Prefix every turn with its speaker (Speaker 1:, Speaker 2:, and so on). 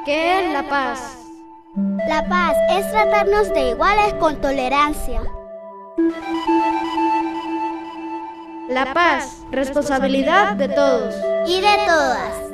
Speaker 1: ¿Qué es la paz?
Speaker 2: La paz es tratarnos de iguales con tolerancia.
Speaker 1: La paz, responsabilidad de todos
Speaker 2: Y de todas.